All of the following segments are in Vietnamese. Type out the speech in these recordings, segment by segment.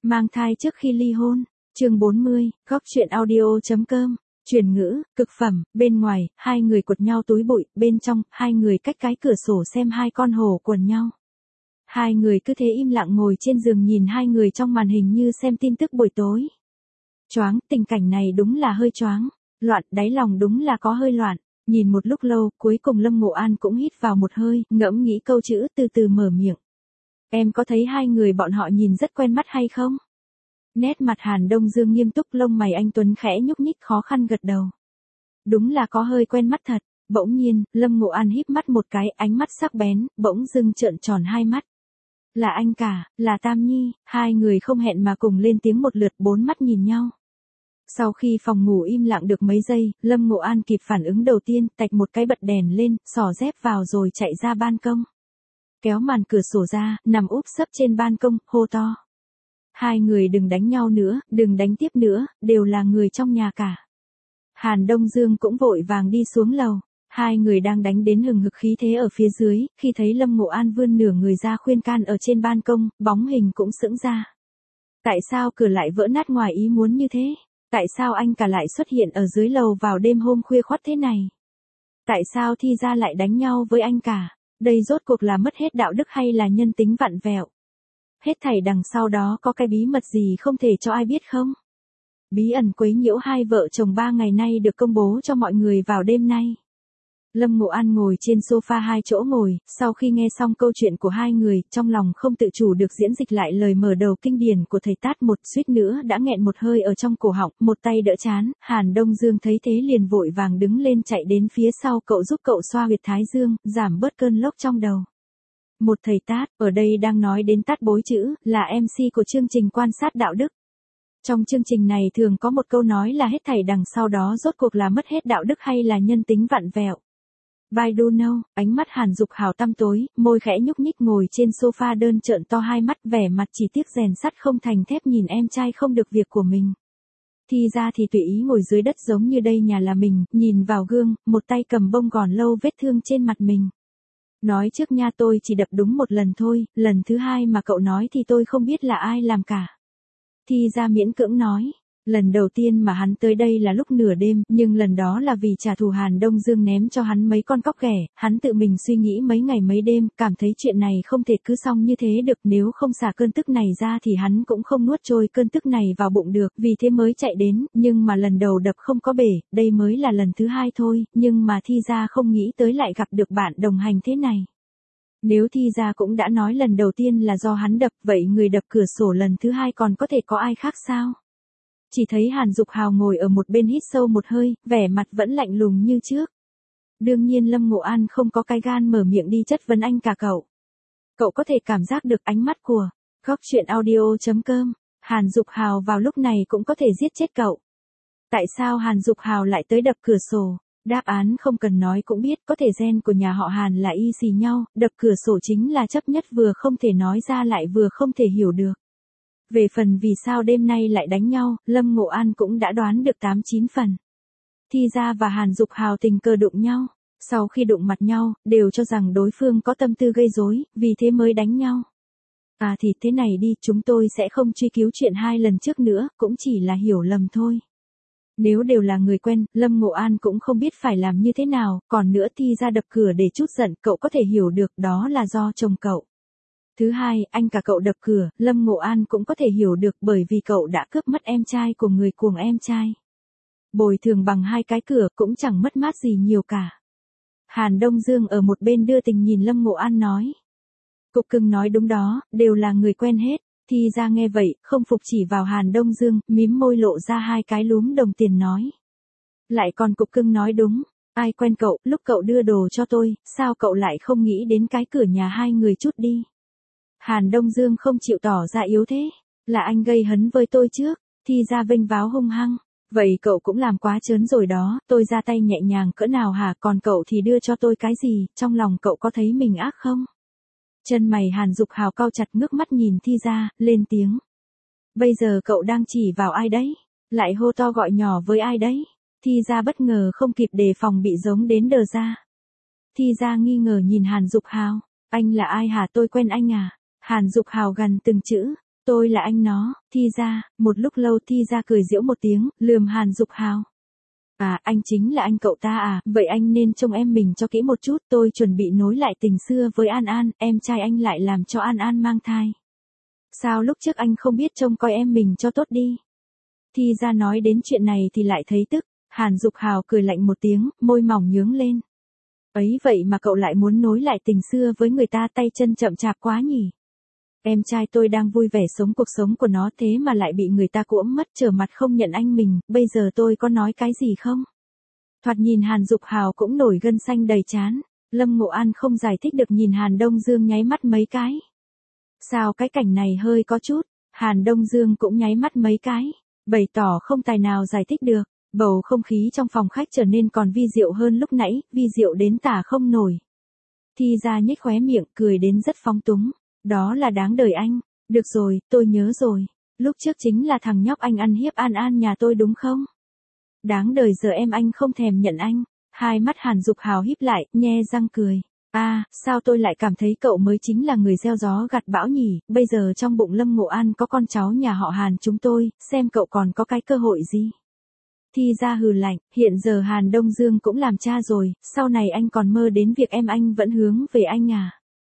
Mang thai trước khi ly hôn. Chương 40, góc truyện audio.com. Truyền ngữ, cực phẩm, bên ngoài, hai người quật nhau túi bụi, bên trong, hai người cách cái cửa sổ xem hai con hổ quần nhau. Hai người cứ thế im lặng ngồi trên giường nhìn hai người trong màn hình như xem tin tức buổi tối. Choáng, tình cảnh này đúng là hơi choáng. Loạn, đáy lòng đúng là có hơi loạn. Nhìn một lúc lâu, cuối cùng Lâm Ngộ An cũng hít vào một hơi, ngẫm nghĩ câu chữ từ từ mở miệng. Em có thấy hai người bọn họ nhìn rất quen mắt hay không? Nét mặt Hàn Đông Dương nghiêm túc, lông mày anh tuấn khẽ nhúc nhích, khó khăn gật đầu. Đúng là có hơi quen mắt thật. Bỗng nhiên, Lâm Ngộ An híp mắt một cái, ánh mắt sắc bén, bỗng dưng trợn tròn hai mắt. Là anh cả, là Tam Nhi. Hai người không hẹn mà cùng lên tiếng một lượt, bốn mắt nhìn nhau. Sau khi phòng ngủ im lặng được mấy giây, Lâm Ngộ An kịp phản ứng đầu tiên, tạch một cái bật đèn lên, xỏ dép vào rồi chạy ra ban công. Kéo màn cửa sổ ra, nằm úp sấp trên ban công, hô to. Hai người đừng đánh nhau nữa, đừng đánh tiếp nữa, đều là người trong nhà cả. Hàn Đông Dương cũng vội vàng đi xuống lầu. Hai người đang đánh đến hừng hực khí thế ở phía dưới, khi thấy Lâm Ngộ An vươn nửa người ra khuyên can ở trên ban công, bóng hình cũng sững ra. Tại sao cửa lại vỡ nát ngoài ý muốn như thế? Tại sao anh cả lại xuất hiện ở dưới lầu vào đêm hôm khuya khoắt thế này? Tại sao Thi Gia lại đánh nhau với anh cả? Đây rốt cuộc là mất hết đạo đức hay là nhân tính vặn vẹo? Hết thảy đằng sau đó có cái bí mật gì không thể cho ai biết không? Bí ẩn quấy nhiễu hai vợ chồng 3 ngày nay được công bố cho mọi người vào đêm nay. Lâm Ngộ An ngồi trên sofa hai chỗ ngồi, sau khi nghe xong câu chuyện của hai người, trong lòng không tự chủ được diễn dịch lại lời mở đầu kinh điển của thầy Tát, một suýt nữa đã nghẹn một hơi ở trong cổ họng, một tay đỡ chán. Hàn Đông Dương thấy thế liền vội vàng đứng lên chạy đến phía sau cậu giúp cậu xoa huyệt thái dương, giảm bớt cơn lốc trong đầu. Một thầy Tát, ở đây đang nói đến Tát Bối chữ, là MC của chương trình quan sát đạo đức. Trong chương trình này thường có một câu nói là hết thảy đằng sau đó rốt cuộc là mất hết đạo đức hay là nhân tính vặn vẹo. I don't know. Ánh mắt Hàn Dục Hào tăm tối, môi khẽ nhúc nhích ngồi trên sofa đơn trợn to hai mắt, vẻ mặt chỉ tiếc rèn sắt không thành thép nhìn em trai không được việc của mình. Thi Gia thì tùy ý ngồi dưới đất giống như đây nhà là mình, nhìn vào gương, một tay cầm bông gòn lâu vết thương trên mặt mình. Nói trước nha, tôi chỉ đập đúng một lần thôi, lần thứ hai mà cậu nói thì tôi không biết là ai làm cả. Thi Gia miễn cưỡng nói. Lần đầu tiên mà hắn tới đây là lúc nửa đêm, nhưng lần đó là vì trả thù Hàn Đông Dương ném cho hắn mấy con cóc ghẻ, hắn tự mình suy nghĩ mấy ngày mấy đêm, cảm thấy chuyện này không thể cứ xong như thế được, nếu không xả cơn tức này ra thì hắn cũng không nuốt trôi cơn tức này vào bụng được, vì thế mới chạy đến, nhưng mà lần đầu đập không có bể, đây mới là lần thứ hai thôi, nhưng mà Thi Gia không nghĩ tới lại gặp được bạn đồng hành thế này. Nếu Thi Gia cũng đã nói lần đầu tiên là do hắn đập, vậy người đập cửa sổ lần thứ hai còn có thể có ai khác sao? Chỉ thấy Hàn Dục Hào ngồi ở một bên hít sâu một hơi, vẻ mặt vẫn lạnh lùng như trước. Đương nhiên Lâm Ngộ An không có cái gan mở miệng đi chất vấn anh cả cậu. Cậu có thể cảm giác được ánh mắt của góc truyện audio.com. Hàn Dục Hào vào lúc này cũng có thể giết chết cậu. Tại sao Hàn Dục Hào lại tới đập cửa sổ? Đáp án không cần nói cũng biết, có thể gen của nhà họ Hàn là y xì nhau, đập cửa sổ chính là chấp nhất vừa không thể nói ra lại vừa không thể hiểu được. Về phần vì sao đêm nay lại đánh nhau, Lâm Ngộ An cũng đã đoán được 8-9 phần. Thi Gia và Hàn Dục Hào tình cờ đụng nhau, sau khi đụng mặt nhau, đều cho rằng đối phương có tâm tư gây rối, vì thế mới đánh nhau. À thì thế này đi, chúng tôi sẽ không truy cứu chuyện hai lần trước nữa, cũng chỉ là hiểu lầm thôi. Nếu đều là người quen, Lâm Ngộ An cũng không biết phải làm như thế nào, còn nữa Thi Gia đập cửa để trút giận, cậu có thể hiểu được đó là do chồng cậu. Thứ hai, anh cả cậu đập cửa, Lâm Ngộ An cũng có thể hiểu được bởi vì cậu đã cướp mất em trai của người cuồng em trai. Bồi thường bằng hai cái cửa cũng chẳng mất mát gì nhiều cả. Hàn Đông Dương ở một bên đưa tình nhìn Lâm Ngộ An nói. Cục cưng nói đúng đó, đều là người quen hết. Thi Gia nghe vậy, không phục chỉ vào Hàn Đông Dương, mím môi lộ ra hai cái lúm đồng tiền nói. Lại còn cục cưng nói đúng, ai quen cậu, lúc cậu đưa đồ cho tôi, sao cậu lại không nghĩ đến cái cửa nhà hai người chút đi. Hàn Đông Dương không chịu tỏ ra yếu thế, là anh gây hấn với tôi trước. Thi Gia vênh váo hung hăng, vậy cậu cũng làm quá trớn rồi đó, tôi ra tay nhẹ nhàng cỡ nào hả, còn cậu thì đưa cho tôi cái gì, trong lòng cậu có thấy mình ác không? Chân mày Hàn Dục Hào cau chặt, ngước mắt nhìn Thi Gia, lên tiếng. Bây giờ cậu đang chỉ vào ai đấy? Lại hô to gọi nhỏ với ai đấy? Thi Gia bất ngờ không kịp đề phòng bị giống đến đờ ra. Thi Gia nghi ngờ nhìn Hàn Dục Hào, anh là ai hả, tôi quen anh à? Hàn Dục Hào gằn từng chữ, Tôi là anh nó, Thi ra, một lúc lâu Thi ra cười giễu một tiếng, lườm Hàn Dục Hào. À, anh chính là anh cậu ta à, vậy anh nên trông em mình cho kỹ một chút, tôi chuẩn bị nối lại tình xưa với An An, em trai anh lại làm cho An An mang thai. Sao lúc trước anh không biết trông coi em mình cho tốt đi? Thi ra nói đến chuyện này thì lại thấy tức, Hàn Dục Hào cười lạnh một tiếng, môi mỏng nhướng lên. Ấy vậy mà cậu lại muốn nối lại tình xưa với người ta, tay chân chậm chạp quá nhỉ? Em trai tôi đang vui vẻ sống cuộc sống của nó thế mà lại bị người ta cuỗm mất, trở mặt không nhận anh mình, bây giờ tôi có nói cái gì không? Thoạt nhìn Hàn Dục Hào cũng nổi gân xanh đầy trán, Lâm Ngộ An không giải thích được nhìn Hàn Đông Dương nháy mắt mấy cái. Sao cái cảnh này hơi có chút, Hàn Đông Dương cũng nháy mắt mấy cái, bày tỏ không tài nào giải thích được, bầu không khí trong phòng khách trở nên còn vi diệu hơn lúc nãy, vi diệu đến tả không nổi. Thi ra nhếch khóe miệng cười đến rất phóng túng. Đó là đáng đời anh. Được rồi, tôi nhớ rồi. Lúc trước chính là thằng nhóc anh ăn hiếp An An nhà tôi đúng không? Đáng đời giờ em anh không thèm nhận anh. Hai mắt Hàn Dục Hào híp lại, nhe răng cười. À, sao tôi lại cảm thấy cậu mới chính là người gieo gió gặt bão nhỉ? Bây giờ trong bụng Lâm Ngộ An có con cháu nhà họ Hàn chúng tôi, xem cậu còn có cái cơ hội gì? Thi ra hừ lạnh, hiện giờ Hàn Đông Dương cũng làm cha rồi, sau này anh còn mơ đến việc em anh vẫn hướng về anh à?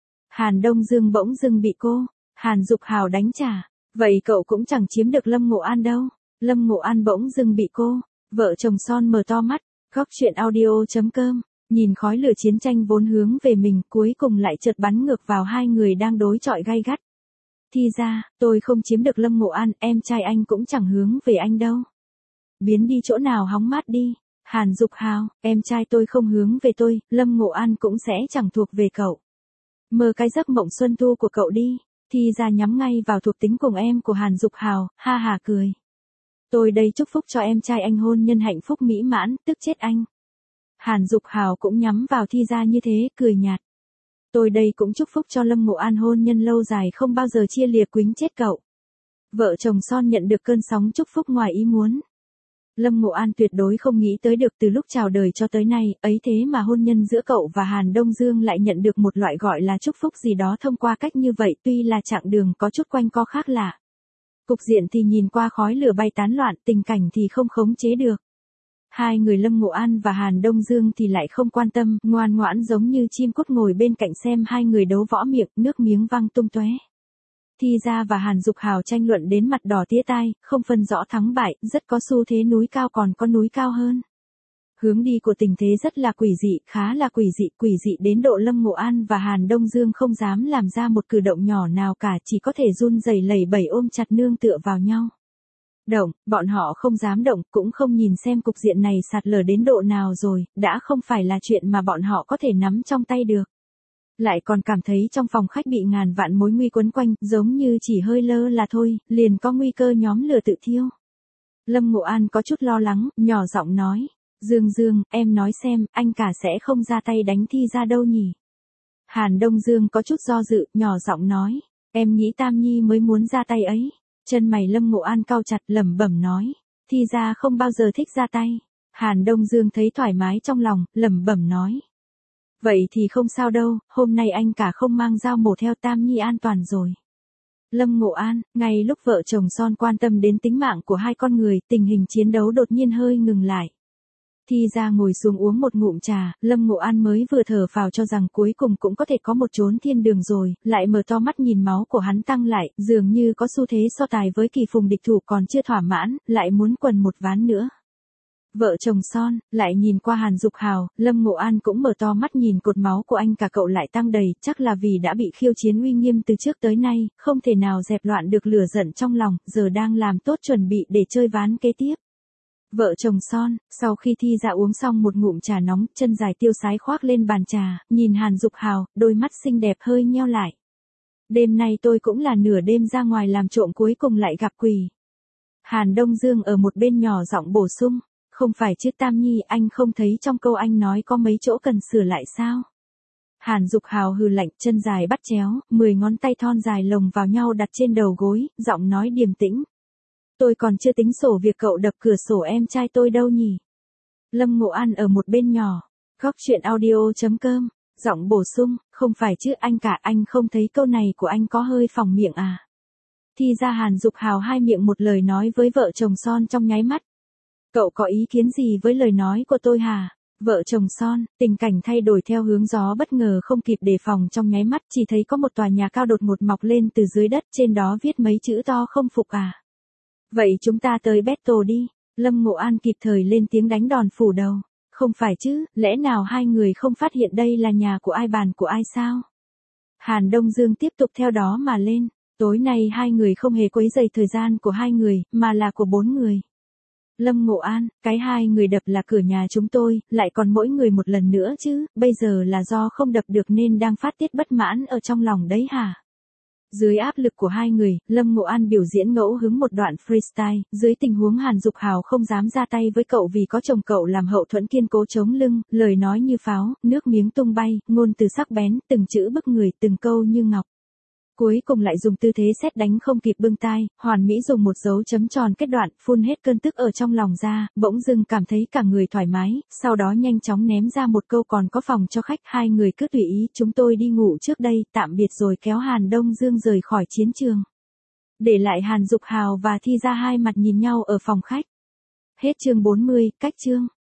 Hàn Đông Dương bỗng dưng bị cô, Hàn Dục Hào đánh trả, vậy cậu cũng chẳng chiếm được Lâm Ngộ An đâu. Lâm Ngộ An bỗng dưng bị cô, vợ chồng son mở to mắt, góc truyện audio.com, nhìn khói lửa chiến tranh vốn hướng về mình cuối cùng lại chợt bắn ngược vào hai người đang đối chọi gay gắt. Thi ra, tôi không chiếm được Lâm Ngộ An, em trai anh cũng chẳng hướng về anh đâu. Biến đi chỗ nào hóng mát đi. Hàn Dục Hào, em trai tôi không hướng về tôi, Lâm Ngộ An cũng sẽ chẳng thuộc về cậu. Mơ cái giấc mộng xuân thu của cậu đi. Thi ra nhắm ngay vào thuộc tính cùng em của Hàn Dục Hào, ha hà cười. Tôi đây chúc phúc cho em trai anh hôn nhân hạnh phúc mỹ mãn, tức chết anh. Hàn Dục Hào cũng nhắm vào Thi ra như thế, cười nhạt. Tôi đây cũng chúc phúc cho Lâm Ngộ An hôn nhân lâu dài không bao giờ chia lìa quýnh chết cậu. Vợ chồng son nhận được cơn sóng chúc phúc ngoài ý muốn. Lâm Ngộ An tuyệt đối không nghĩ tới được từ lúc chào đời cho tới nay, ấy thế mà hôn nhân giữa cậu và Hàn Đông Dương lại nhận được một loại gọi là chúc phúc gì đó thông qua cách như vậy, tuy là chặng đường có chút quanh co khác lạ. Cục diện thì nhìn qua khói lửa bay tán loạn, tình cảnh thì không khống chế được. Hai người Lâm Ngộ An và Hàn Đông Dương thì lại không quan tâm, ngoan ngoãn giống như chim cút ngồi bên cạnh xem hai người đấu võ miệng, nước miếng văng tung tóe. Thi ra và Hàn Dục Hào tranh luận đến mặt đỏ tía tai, không phân rõ thắng bại, rất có xu thế núi cao còn có núi cao hơn. Hướng đi của tình thế rất là quỷ dị, khá là quỷ dị đến độ Lâm Ngộ An và Hàn Đông Dương không dám làm ra một cử động nhỏ nào cả, chỉ có thể run rẩy lẩy bẩy ôm chặt nương tựa vào nhau. Bọn họ không dám động, cũng không nhìn xem cục diện này sạt lở đến độ nào rồi, đã không phải là chuyện mà bọn họ có thể nắm trong tay được. Lại còn cảm thấy trong phòng khách bị ngàn vạn mối nguy quấn quanh, giống như chỉ hơi lơ là thôi, liền có nguy cơ nhóm lửa tự thiêu. Lâm Ngộ An có chút lo lắng, nhỏ giọng nói, Dương, em nói xem, anh cả sẽ không ra tay đánh Thi ra đâu nhỉ? Hàn Đông Dương có chút do dự, nhỏ giọng nói, em nghĩ Tam Nhi mới muốn ra tay ấy. Chân mày Lâm Ngộ An cau chặt, lẩm bẩm nói, Thi ra không bao giờ thích ra tay. Hàn Đông Dương thấy thoải mái trong lòng, lẩm bẩm nói. Vậy thì không sao đâu, hôm nay anh cả không mang dao mổ theo Tam Nhi an toàn rồi. Lâm Ngộ An, ngay lúc vợ chồng son quan tâm đến tính mạng của hai con người, tình hình chiến đấu đột nhiên hơi ngừng lại. Thi ra ngồi xuống uống một ngụm trà, Lâm Ngộ An mới vừa thở phào cho rằng cuối cùng cũng có thể có một chốn thiên đường rồi, lại mở to mắt nhìn máu của hắn tăng lại, dường như có xu thế so tài với Kỳ Phùng địch thủ còn chưa thỏa mãn, lại muốn quần một ván nữa. Vợ chồng son, lại nhìn qua Hàn Dục Hào, Lâm Ngộ An cũng mở to mắt nhìn cột máu của anh cả cậu lại tăng đầy, chắc là vì đã bị khiêu chiến uy nghiêm từ trước tới nay, không thể nào dẹp loạn được lửa giận trong lòng, giờ đang làm tốt chuẩn bị để chơi ván kế tiếp. Vợ chồng son, sau khi Thi ra uống xong một ngụm trà nóng, chân dài tiêu sái khoác lên bàn trà, nhìn Hàn Dục Hào, đôi mắt xinh đẹp hơi nheo lại. Đêm nay tôi cũng là nửa đêm ra ngoài làm trộm cuối cùng lại gặp quỷ. Hàn Đông Dương ở một bên nhỏ giọng bổ sung. Không phải chứ Tam Nhi, anh không thấy trong câu anh nói có mấy chỗ cần sửa lại sao? Hàn Dục Hào hừ lạnh, chân dài bắt chéo, 10 ngón tay thon dài lồng vào nhau đặt trên đầu gối, giọng nói điềm tĩnh. Tôi còn chưa tính sổ việc cậu đập cửa sổ em trai tôi đâu nhỉ? Lâm Ngộ An ở một bên nhỏ, góc truyện audio.com, giọng bổ sung, không phải chứ anh cả, anh không thấy câu này của anh có hơi phỏng miệng à? Thi ra Hàn Dục Hào hai miệng một lời nói với vợ chồng son trong nháy mắt. Cậu có ý kiến gì với lời nói của tôi hả? Vợ chồng son, tình cảnh thay đổi theo hướng gió bất ngờ không kịp đề phòng trong nháy mắt, chỉ thấy có một tòa nhà cao đột ngột mọc lên từ dưới đất, trên đó viết mấy chữ to không phục à. Vậy chúng ta tới Battle đi. Lâm Ngộ An kịp thời lên tiếng đánh đòn phủ đầu. Không phải chứ, lẽ nào hai người không phát hiện đây là nhà của ai bàn của ai sao? Hàn Đông Dương tiếp tục theo đó mà lên. Tối nay hai người không hề quấy rầy thời gian của hai người, mà là của bốn người. Lâm Ngộ An, cái hai người đập là cửa nhà chúng tôi, lại còn mỗi người một lần nữa chứ, bây giờ là do không đập được nên đang phát tiết bất mãn ở trong lòng đấy hả? Dưới áp lực của hai người, Lâm Ngộ An biểu diễn ngẫu hứng một đoạn freestyle, dưới tình huống Hàn Dục Hào không dám ra tay với cậu vì có chồng cậu làm hậu thuẫn kiên cố chống lưng, lời nói như pháo, nước miếng tung bay, ngôn từ sắc bén, từng chữ bức người, từng câu như ngọc. Cuối cùng lại dùng tư thế sét đánh không kịp bưng tai, hoàn mỹ dùng một dấu chấm tròn kết đoạn, phun hết cơn tức ở trong lòng ra, bỗng dưng cảm thấy cả người thoải mái, sau đó nhanh chóng ném ra một câu còn có phòng cho khách, hai người cứ tùy ý, chúng tôi đi ngủ trước đây, tạm biệt, rồi kéo Hàn Đông Dương rời khỏi chiến trường. Để lại Hàn Dục Hào và Thi ra hai mặt nhìn nhau ở phòng khách. Hết chương 40, cách chương.